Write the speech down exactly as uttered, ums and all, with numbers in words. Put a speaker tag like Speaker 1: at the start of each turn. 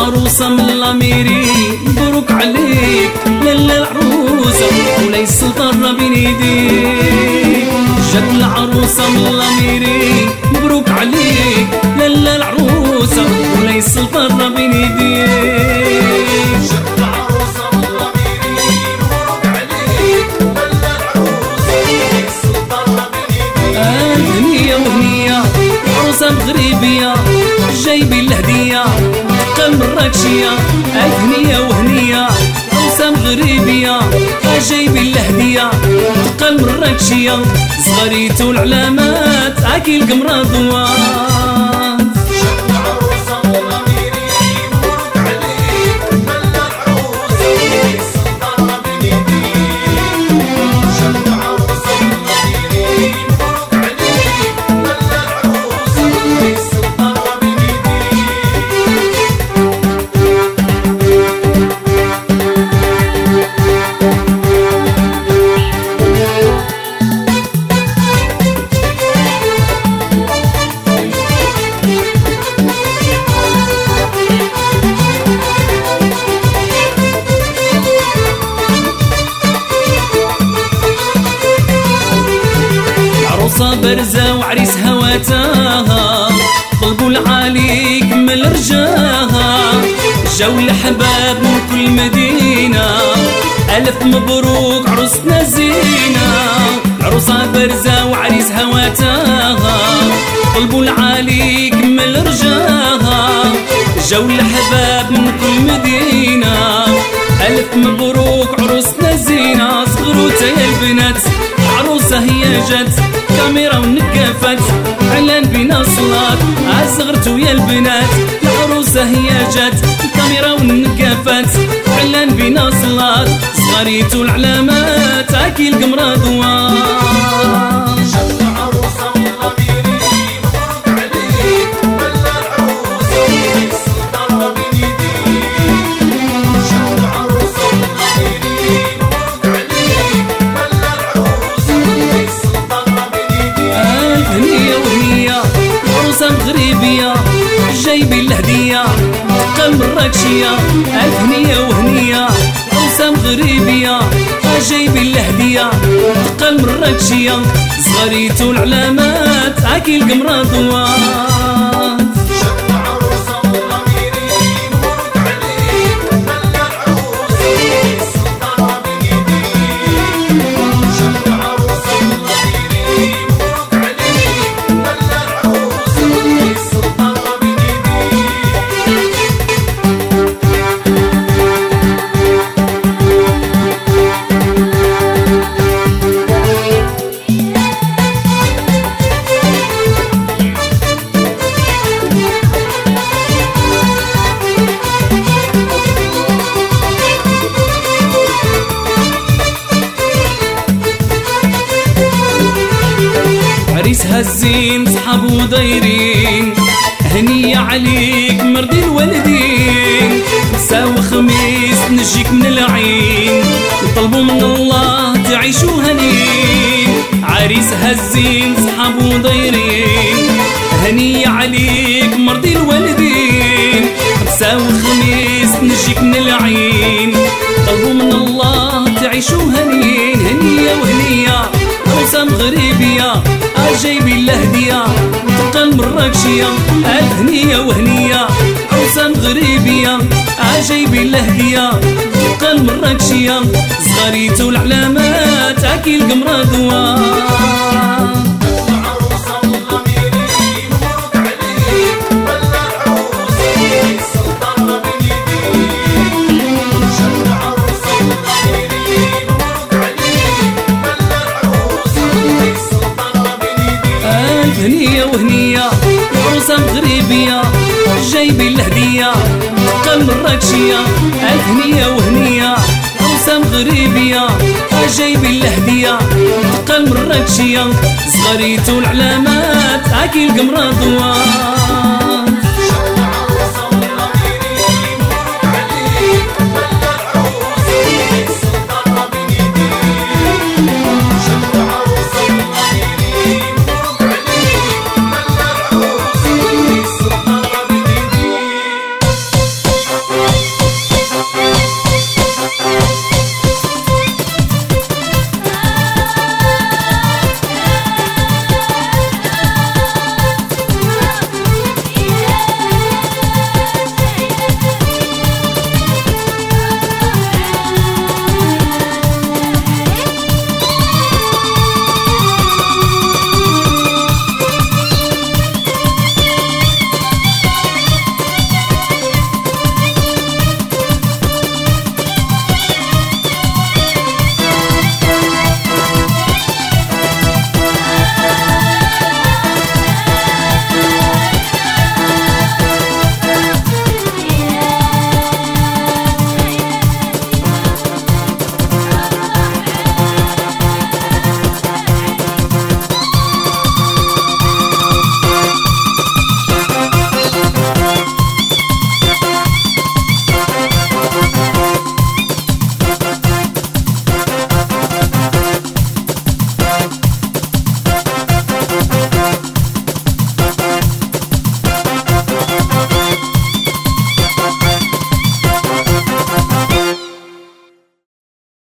Speaker 1: العروسة من لاميري مبروك عليك لالا العروسة ولاي السلطان راه بين يديك. جات العروسة من لاميري مبروك عليك لالا العروسة ولاي السلطان راه بين يديك.
Speaker 2: جات العروسة من لاميري مبروك عليك لالا العروسة ولاي السلطان راه بين يديك.
Speaker 1: آه هنية وهنية عروسة مغربية جايبين الهدية تقى مراكشية. آه هنية وهنية عروسة مغربية جايبين الهدية تقى مراكشية. صغريتو العلامات عاكي القمرة ضوات.
Speaker 2: جات العروسة من لاميري مبروك عليك لالا العروسة ولاي السلطان راه بين يديك. جات العروسة من لاميري مبروك عليك لالا العروسة ولاي السلطان راه بين يديك.
Speaker 1: عروسة برزة وعريسها واتاها طلبوا العالي كمل رجاها. جاو الحباب من كل مدينة ألف مبروك عروستنا زينة. عروسة برزة وعريسها واتاها طلبوا العالي كمل رجاها. جاو الحباب من كل مدينة ألف مبروك عروستنا زينة. صغروتا يا البنات عروسة هي جات كاميرا ونقفت اعلان بينا صلاة. عزغرتو يا البنات العروسة هي جات كاميرا ونقفت اعلان بينا صلاة. صغريتو العلامات عاكي القمرة ضوات.
Speaker 2: جات العروسة من لاميري مبروك عليك لالا العروسة ولاي السلطان راه بين يديك. جات العروسة من لاميري مبروك عليك لالا العروسة ولاي السلطان راه بين يديك.
Speaker 1: ألف هنية وهنية عروسة مغربية جايبين الهدية تقى مراكشية. ألف هنية وهنية عروسة مغربية جايبين الهدية تقى مراكشية. صغريتو العلامات عاكي القمرة ضوات.
Speaker 2: جات العروسة من لاميري مبروك عليك لالا العروسة ولاي السلطان راه بين يديك. جات العروسة من لاميري مبروك عليك لالا العروسة ولاي السلطان راه بين يديك.
Speaker 1: عريسها الزين صحابو دايرين هنية عليك مرضي الوالدين. ساو خميس نجيك من العين نطلبوا من الله تعيشوا هنين. عريسها الزين صحابو دايرين هنية عليك مرضي الوالدين. ساو خميس نجيك من العين طلبوا من الله تعيشوا هنين. هنية وهنية عروسة مغربية جايبين الهدية تقى مراكشية. ألف هنية وهنية عروسة مغربية جايبين الهدية تقى مراكشية. صغريتو العلامات عاكي القمرة ضوات.
Speaker 2: العروسة من لاميري مبروك عليك لالا العروسة ولاي السلطان راه بين يديك. جات العروسة من لاميري مبروك عليك لالا العروسة ولاي السلطان راه بين يديك.
Speaker 1: ألف هنية وهنية عروسة مغربية جايبين الهدية تقى مراكشية. ألف هنية وهنية عروسة مغربية جايبين الهدية تقى مراكشية. صغريتو العلامات عاكي القمرة ضوات.